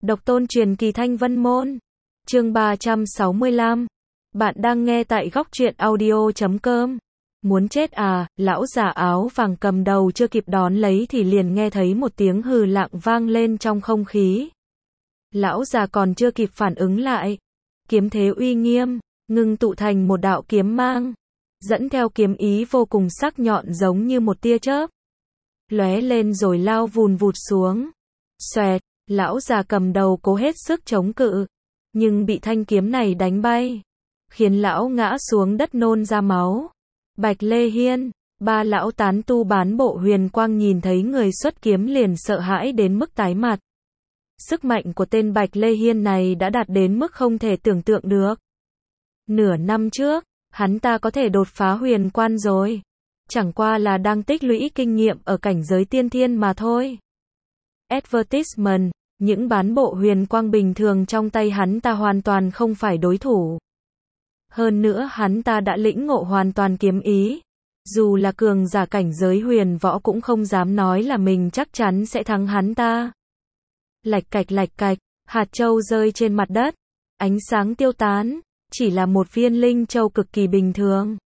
Độc tôn truyền kỳ Thanh Vân Môn. Chương 365. Bạn đang nghe tại góc truyện audio.com. Muốn chết à, lão già áo vàng cầm đầu chưa kịp đón lấy thì liền nghe thấy một tiếng hừ lạng vang lên trong không khí. Lão già còn chưa kịp phản ứng lại. Kiếm thế uy nghiêm, ngưng tụ thành một đạo kiếm mang. Dẫn theo kiếm ý vô cùng sắc nhọn giống như một tia chớp. Lóe lên rồi lao vùn vụt xuống. Xoẹt, lão già cầm đầu cố hết sức chống cự. Nhưng bị thanh kiếm này đánh bay. Khiến lão ngã xuống đất nôn ra máu. Bạch Lê Hiên, ba lão tán tu bán bộ huyền quang nhìn thấy người xuất kiếm liền sợ hãi đến mức tái mặt. Sức mạnh của tên Bạch Lê Hiên này đã đạt đến mức không thể tưởng tượng được. Nửa năm trước, hắn ta có thể đột phá huyền quan rồi. Chẳng qua là đang tích lũy kinh nghiệm ở cảnh giới tiên thiên mà thôi. Advertisement, những bán bộ huyền quang bình thường trong tay hắn ta hoàn toàn không phải đối thủ. Hơn nữa hắn ta đã lĩnh ngộ hoàn toàn kiếm ý. Dù là cường giả cảnh giới huyền võ cũng không dám nói là mình chắc chắn sẽ thắng hắn ta. Lạch cạch, hạt châu rơi trên mặt đất. Ánh sáng tiêu tán, chỉ là một viên linh châu cực kỳ bình thường.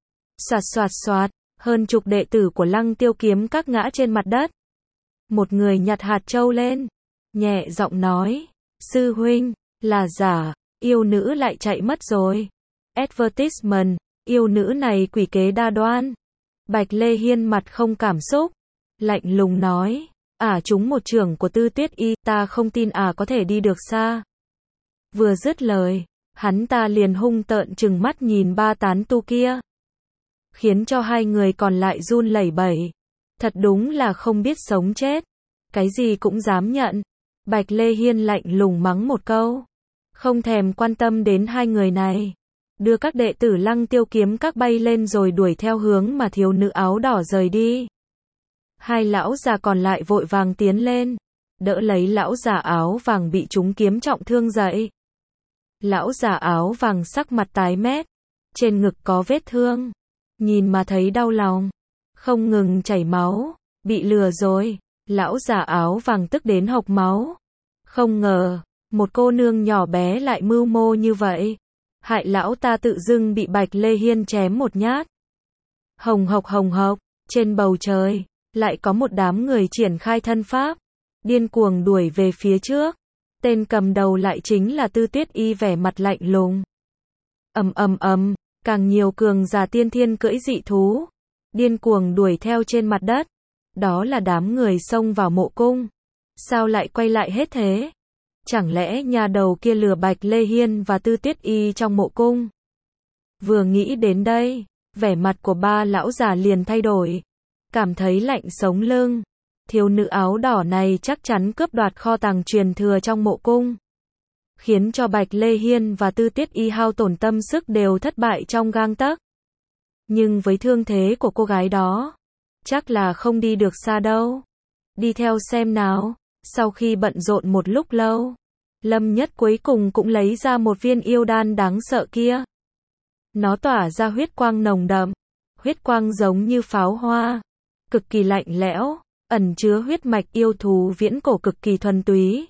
Xoạt, hơn chục đệ tử của Lăng Tiêu Kiếm Các ngã trên mặt đất. Một người nhặt hạt châu lên, nhẹ giọng nói, sư huynh, là giả, yêu nữ lại chạy mất rồi. Advertisement, yêu nữ này quỷ kế đa đoan. Bạch Lê Hiên mặt không cảm xúc, lạnh lùng nói, trúng một chưởng của Tư Tuyết Y, ta không tin có thể đi được xa. Vừa dứt lời, hắn ta liền hung tợn trừng mắt nhìn ba tán tu kia. Khiến cho hai người còn lại run lẩy bẩy. Thật đúng là không biết sống chết. Cái gì cũng dám nhận. Bạch Lê Hiên lạnh lùng mắng một câu. Không thèm quan tâm đến hai người này. Đưa các đệ tử Lăng Tiêu Kiếm Các bay lên rồi đuổi theo hướng mà thiếu nữ áo đỏ rời đi. Hai lão già còn lại vội vàng tiến lên. Đỡ lấy lão già áo vàng bị trúng kiếm trọng thương dậy. Lão già áo vàng sắc mặt tái mét. Trên ngực có vết thương. Nhìn mà thấy đau lòng. Không ngừng chảy máu. Bị lừa rồi. Lão già áo vàng tức đến hộc máu. Không ngờ, một cô nương nhỏ bé lại mưu mô như vậy. Hại lão ta tự dưng bị Bạch Lê Hiên chém một nhát. Hồng hộc, trên bầu trời, lại có một đám người triển khai thân pháp. Điên cuồng đuổi về phía trước. Tên cầm đầu lại chính là Tư Tuyết Y vẻ mặt lạnh lùng. Ầm, càng nhiều cường giả tiên thiên cưỡi dị thú. Điên cuồng đuổi theo trên mặt đất. Đó là đám người xông vào mộ cung. Sao lại quay lại hết thế? Chẳng lẽ nhà đầu kia lừa Bạch Lê Hiên và Tư Tuyết Y trong mộ cung? Vừa nghĩ đến đây, vẻ mặt của ba lão già liền thay đổi. Cảm thấy lạnh sống lưng. Thiếu nữ áo đỏ này chắc chắn cướp đoạt kho tàng truyền thừa trong mộ cung. Khiến cho Bạch Lê Hiên và Tư Tuyết Y hao tổn tâm sức đều thất bại trong gang tấc. Nhưng với thương thế của cô gái đó, chắc là không đi được xa đâu. Đi theo xem nào. Sau khi bận rộn một lúc lâu, Lâm Nhất cuối cùng cũng lấy ra một viên yêu đan đáng sợ kia. Nó tỏa ra huyết quang nồng đậm. Huyết quang giống như pháo hoa. Cực kỳ lạnh lẽo, ẩn chứa huyết mạch yêu thú viễn cổ cực kỳ thuần túy.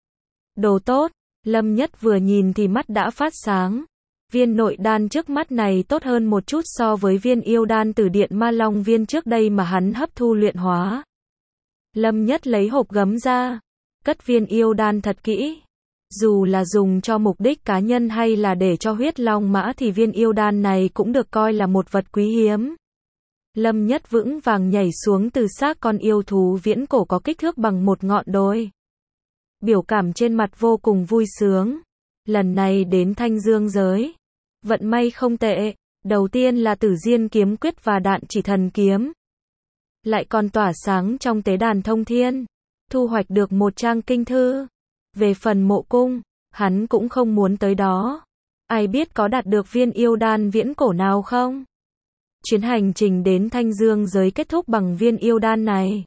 Đồ tốt, Lâm Nhất vừa nhìn thì mắt đã phát sáng. Viên nội đan trước mắt này tốt hơn một chút so với viên yêu đan từ Điện Ma Long viên trước đây mà hắn hấp thu luyện hóa. Lâm Nhất lấy hộp gấm ra, cất viên yêu đan thật kỹ. Dù là dùng cho mục đích cá nhân hay là để cho huyết long mã thì viên yêu đan này cũng được coi là một vật quý hiếm. Lâm Nhất vững vàng nhảy xuống từ xác con yêu thú viễn cổ có kích thước bằng một ngọn đồi. Biểu cảm trên mặt vô cùng vui sướng. Lần này đến Thanh Dương giới. Vận may không tệ. Đầu tiên là Tử Diên kiếm quyết và Đạn Chỉ Thần kiếm. Lại còn tỏa sáng trong tế đàn thông thiên. Thu hoạch được một trang kinh thư. Về phần mộ cung, hắn cũng không muốn tới đó. Ai biết có đạt được viên yêu đan viễn cổ nào không? Chuyến hành trình đến Thanh Dương giới kết thúc bằng viên yêu đan này.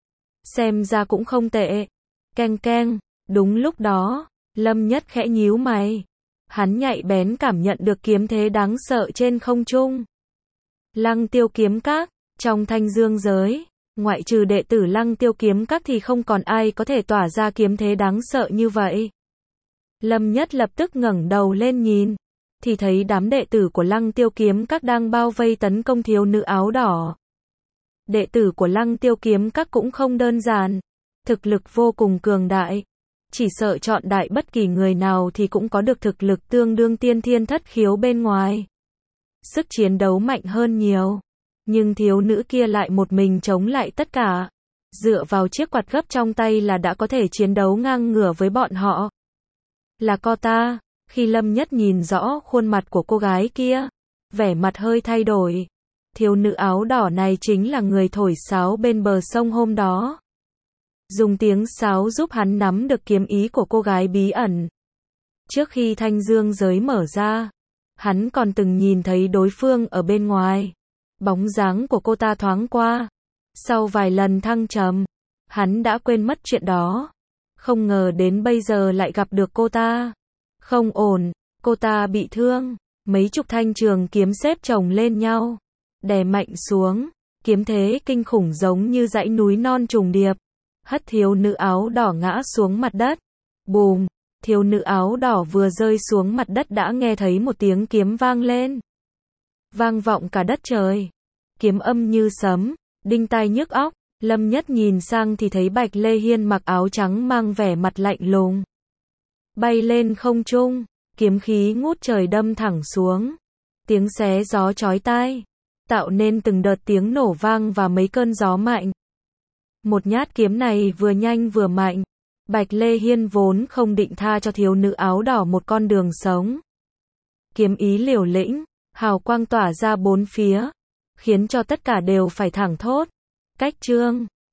Xem ra cũng không tệ. Keng. Đúng lúc đó, Lâm Nhất khẽ nhíu mày. Hắn nhạy bén cảm nhận được kiếm thế đáng sợ trên không trung. Lăng Tiêu Kiếm Các, trong Thanh Dương giới, ngoại trừ đệ tử Lăng Tiêu Kiếm Các thì không còn ai có thể tỏa ra kiếm thế đáng sợ như vậy. Lâm Nhất lập tức ngẩng đầu lên nhìn, thì thấy đám đệ tử của Lăng Tiêu Kiếm Các đang bao vây tấn công thiếu nữ áo đỏ. Đệ tử của Lăng Tiêu Kiếm Các cũng không đơn giản, thực lực vô cùng cường đại. Chỉ sợ chọn đại bất kỳ người nào thì cũng có được thực lực tương đương tiên thiên thất khiếu bên ngoài. Sức chiến đấu mạnh hơn nhiều. Nhưng thiếu nữ kia lại một mình chống lại tất cả. Dựa vào chiếc quạt gấp trong tay là đã có thể chiến đấu ngang ngửa với bọn họ. Là cô ta. Khi Lâm Nhất nhìn rõ khuôn mặt của cô gái kia, vẻ mặt hơi thay đổi. Thiếu nữ áo đỏ này chính là người thổi sáo bên bờ sông hôm đó. Dùng tiếng sáo giúp hắn nắm được kiếm ý của cô gái bí ẩn. Trước khi thanh dương giới mở ra, hắn còn từng nhìn thấy đối phương ở bên ngoài. Bóng dáng của cô ta thoáng qua. Sau vài lần thăng trầm, hắn đã quên mất chuyện đó. Không ngờ đến bây giờ lại gặp được cô ta. Không ổn, cô ta bị thương. Mấy chục thanh trường kiếm xếp chồng lên nhau, đè mạnh xuống. Kiếm thế kinh khủng giống như dãy núi non trùng điệp, hất thiếu nữ áo đỏ ngã xuống mặt đất. Bùm, thiếu nữ áo đỏ vừa rơi xuống mặt đất đã nghe thấy một tiếng kiếm vang lên. Vang vọng cả đất trời. Kiếm âm như sấm, đinh tai nhức óc. Lâm Nhất nhìn sang thì thấy Bạch Lê Hiên mặc áo trắng mang vẻ mặt lạnh lùng. Bay lên không trung, kiếm khí ngút trời đâm thẳng xuống. Tiếng xé gió chói tai, tạo nên từng đợt tiếng nổ vang và mấy cơn gió mạnh. Một nhát kiếm này vừa nhanh vừa mạnh. Bạch Lê Hiên vốn không định tha cho thiếu nữ áo đỏ một con đường sống. Kiếm ý liều lĩnh, hào quang tỏa ra bốn phía, khiến cho tất cả đều phải thảng thốt. Cách chương